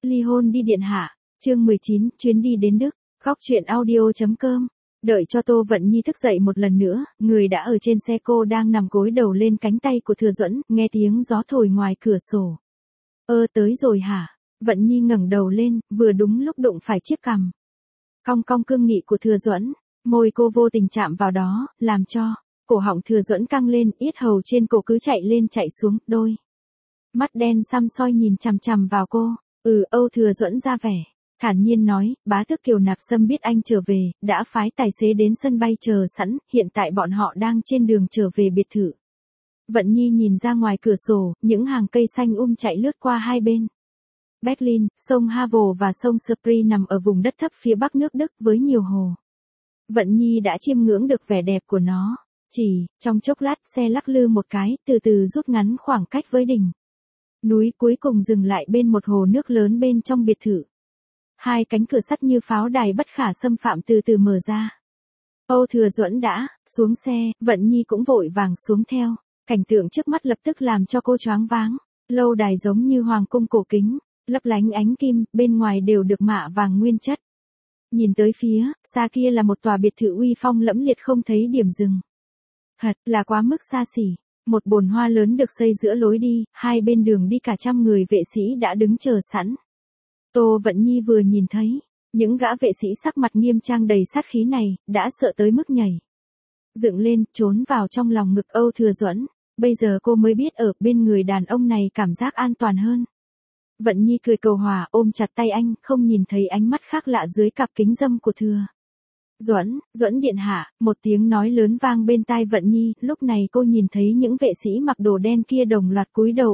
Ly hôn đi điện hạ. Chương 19, chuyến đi đến Đức. Góc truyện audio.com. Đợi cho Tô Vận Nhi thức dậy một lần nữa, người đã ở trên xe, cô đang nằm gối đầu lên cánh tay của Thừa Duẫn, nghe tiếng gió thổi ngoài cửa sổ. Tới rồi hả? Vận Nhi ngẩng đầu lên, vừa đúng lúc đụng phải chiếc cằm cong cong cương nghị của Thừa Duẫn, môi cô vô tình chạm vào đó, làm cho cổ họng Thừa Duẫn căng lên, yết hầu trên cổ cứ chạy lên chạy xuống, đôi mắt đen săm soi nhìn chằm chằm vào cô. Âu Thừa Duẫn ra vẻ thản nhiên nói, bá tước Kiều Nạp Sâm biết anh trở về, đã phái tài xế đến sân bay chờ sẵn, hiện tại bọn họ đang trên đường trở về biệt thự. Vận Nhi nhìn ra ngoài cửa sổ, những hàng cây xanh chạy lướt qua hai bên. Berlin, sông Havel và sông Spree nằm ở vùng đất thấp phía bắc nước Đức với nhiều hồ. Vận Nhi đã chiêm ngưỡng được vẻ đẹp của nó. Chỉ trong chốc lát, xe lắc lư một cái, từ từ rút ngắn khoảng cách với đỉnh núi, cuối cùng dừng lại bên một hồ nước lớn bên trong biệt thự. Hai cánh cửa sắt như pháo đài bất khả xâm phạm từ từ mở ra. Âu Thừa Duẫn đã xuống xe, Vận Nhi cũng vội vàng xuống theo. Cảnh tượng trước mắt lập tức làm cho cô choáng váng. Lâu đài giống như hoàng cung cổ kính, lấp lánh ánh kim, bên ngoài đều được mạ vàng nguyên chất. Nhìn tới phía xa kia là một tòa biệt thự uy phong lẫm liệt không thấy điểm dừng. Thật là quá mức xa xỉ. Một bồn hoa lớn được xây giữa lối đi, hai bên đường đi cả trăm người vệ sĩ đã đứng chờ sẵn. Tô Vận Nhi vừa nhìn thấy những gã vệ sĩ sắc mặt nghiêm trang đầy sát khí này, đã sợ tới mức nhảy dựng lên, trốn vào trong lòng ngực Âu Thừa Duẫn. Bây giờ cô mới biết ở bên người đàn ông này cảm giác an toàn hơn. Vận Nhi cười cầu hòa, ôm chặt tay anh, không nhìn thấy ánh mắt khác lạ dưới cặp kính râm của Thừa Duẫn điện hạ. Một tiếng nói lớn vang bên tai Vận Nhi, lúc này cô nhìn thấy những vệ sĩ mặc đồ đen kia đồng loạt cúi đầu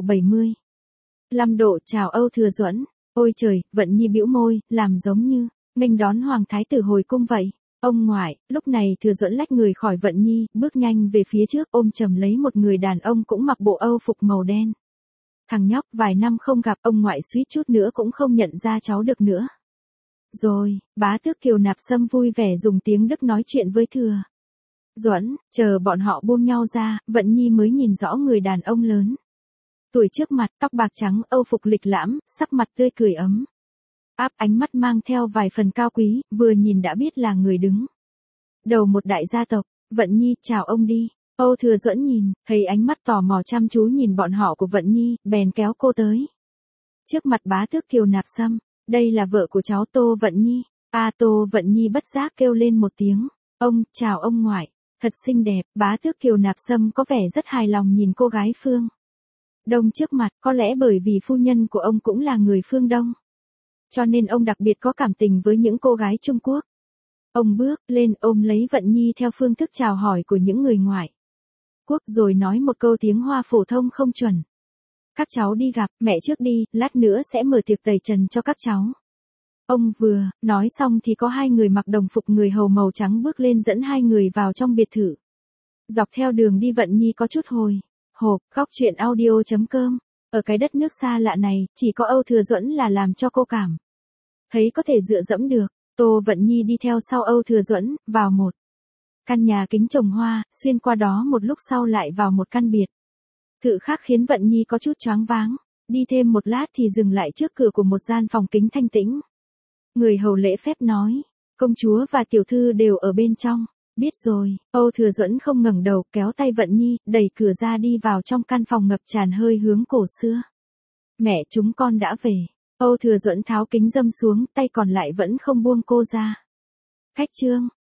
75 độ chào Âu Thừa Duẫn. Ôi trời, Vận Nhi bĩu môi, làm giống như nghênh đón hoàng thái tử hồi cung vậy. Ông ngoại. Lúc này Thừa Duẫn lách người khỏi Vận Nhi, bước nhanh về phía trước, ôm chầm lấy một người đàn ông cũng mặc bộ âu phục màu đen. Thằng nhóc, vài năm không gặp, ông ngoại suýt chút nữa cũng không nhận ra cháu được nữa. Rồi, bá tước Kiều Nạp Sâm vui vẻ dùng tiếng Đức nói chuyện với Thừa Duẫn. Chờ bọn họ buông nhau ra, Vận Nhi mới nhìn rõ người đàn ông lớn tuổi trước mặt, tóc bạc trắng, âu phục lịch lãm, sắc mặt tươi cười ấm áp, ánh mắt mang theo vài phần cao quý, vừa nhìn đã biết là người đứng đầu một đại gia tộc. Vận Nhi, chào ông đi. Âu Thừa Duẫn nhìn thấy ánh mắt tò mò chăm chú nhìn bọn họ của Vận Nhi, bèn kéo cô tới trước mặt bá tước Kiều Nạp Sâm. Đây là vợ của cháu Tô Vận Nhi. Tô Vận Nhi bất giác kêu lên một tiếng. Chào ông ngoại. Thật xinh đẹp. Bá tước Kiều Nạp Sâm có vẻ rất hài lòng nhìn cô gái phương Đông trước mặt, có lẽ bởi vì phu nhân của ông cũng là người phương Đông, cho nên ông đặc biệt có cảm tình với những cô gái Trung Quốc. Ông bước lên ôm lấy Vận Nhi theo phương thức chào hỏi của những người ngoại quốc, rồi nói một câu tiếng Hoa phổ thông không chuẩn. Các cháu đi gặp mẹ trước đi, lát nữa sẽ mở tiệc tẩy trần cho các cháu. Ông vừa nói xong thì có hai người mặc đồng phục người hầu màu trắng bước lên dẫn hai người vào trong biệt thự. Dọc theo đường đi Vận Nhi có chút hồi hộp. Góc truyện audio.com. Ở cái đất nước xa lạ này, chỉ có Âu Thừa Duẫn là làm cho cô cảm thấy có thể dựa dẫm được. Tô Vận Nhi đi theo sau Âu Thừa Duẫn, vào một căn nhà kính trồng hoa, xuyên qua đó một lúc sau lại vào một căn biệt thự khác khiến Vận Nhi có chút choáng váng. Đi thêm một lát thì dừng lại trước cửa của một gian phòng kính thanh tĩnh. Người hầu lễ phép nói, công chúa và tiểu thư đều ở bên trong. Biết rồi. Âu Thừa Duẫn không ngẩng đầu, kéo tay Vận Nhi, đẩy cửa ra đi vào trong căn phòng ngập tràn hơi hướng cổ xưa. Mẹ, chúng con đã về. Âu Thừa Duẫn tháo kính râm xuống, tay còn lại vẫn không buông cô ra. Khách trương.